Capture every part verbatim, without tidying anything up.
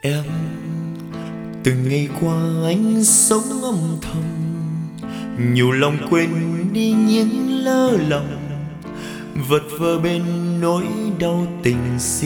Em từng ngày qua anh sống âm thầm, nhiều lòng quên đi những lỡ lòng, vật vờ bên nỗi đau tình si.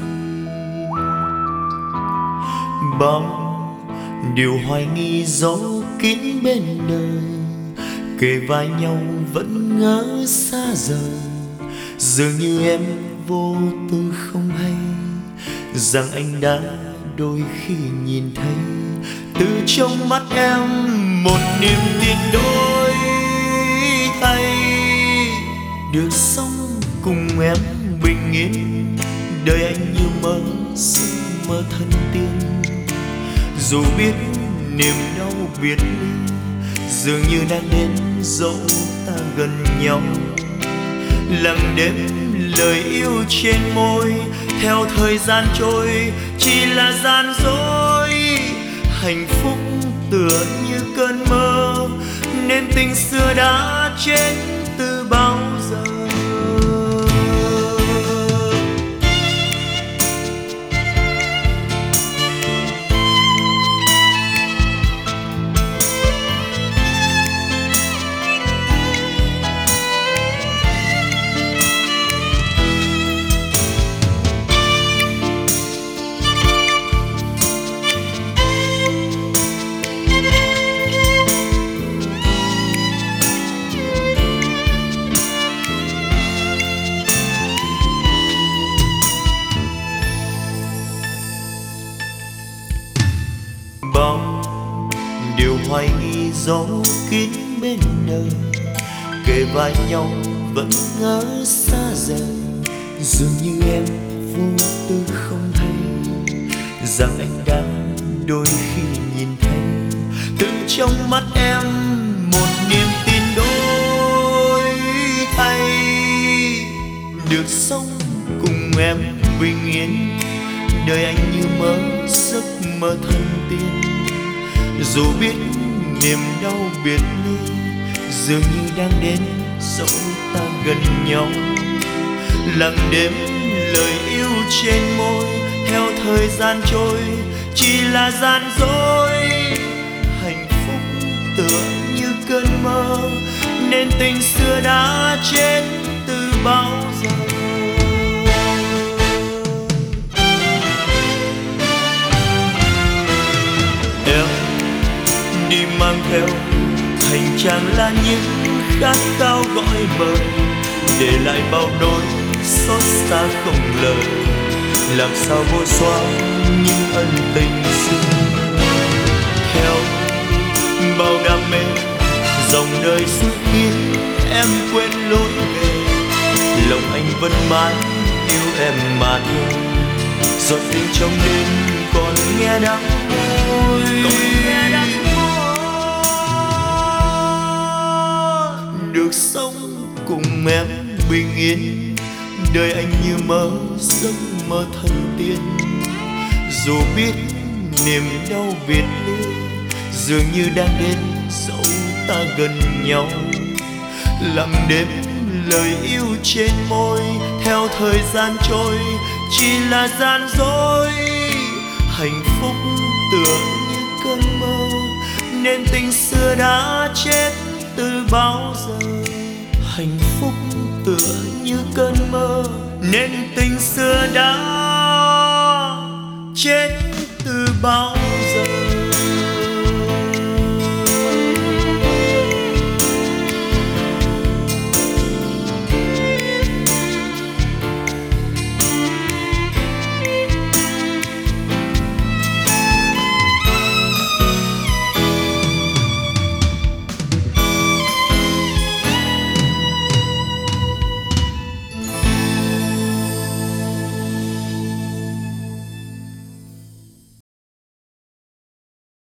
Bao điều hoài nghi giấu kín bên đời, kề vai nhau vẫn ngỡ xa rời. Dường như em vô tư không hay rằng anh đã đôi khi nhìn thấy từ trong mắt em một niềm tin đổi thay. Được sống cùng em bình yên, đời anh như mơ giấc mơ thân tiên. Dù biết niềm đau biệt ly dường như đang đến dẫu ta gần nhau. Lặng đêm lời yêu trên môi, theo thời gian trôi chỉ là gian dối. Hạnh phúc tựa như cơn mơ, nên tình xưa đã chết từ bao giờ. Bao điều hoài nghi giấu kín bên đời, kề vai nhau vẫn ngỡ xa rời. Dường như em vô tư không hay rằng anh đã đôi khi nhìn thấy từ trong mắt em một niềm tin đổi thay. Được sống cùng em bình yên, đời anh như mơ giấc mơ thân tiên. Dù biết niềm đau biệt ly dường như đang đến dẫu ta gần nhau. Lặng đêm lời yêu trên môi, theo thời gian trôi chỉ là gian dối. Hạnh phúc tựa như cơn mơ, nên tình xưa đã chết từ bao giờ. Em đi mang theo hành trang là những khát khao gọi mời, để lại bao nỗi xót xa không lời. Làm sao vô xóa những ân tình xưa, theo bao đam mê dòng đời suốt khiến em quên lối về. Lòng anh vẫn mãi yêu em mà thôi, giọt tình trong đêm còn nghe đắng môi. Được sống cùng em bình yên, đời anh như mơ giấc mơ thân tiên. Dù biết niềm đau biệt ly dường như đang đến dẫu ta gần nhau. Lặng đêm lời yêu trên môi, theo thời gian trôi chỉ là gian dối. Hạnh phúc tựa như cơn mơ, nên tình xưa đã chết từ bao giờ. Hạnh phúc tựa như cơn mơ, nên tình xưa đã chết từ bao giờ.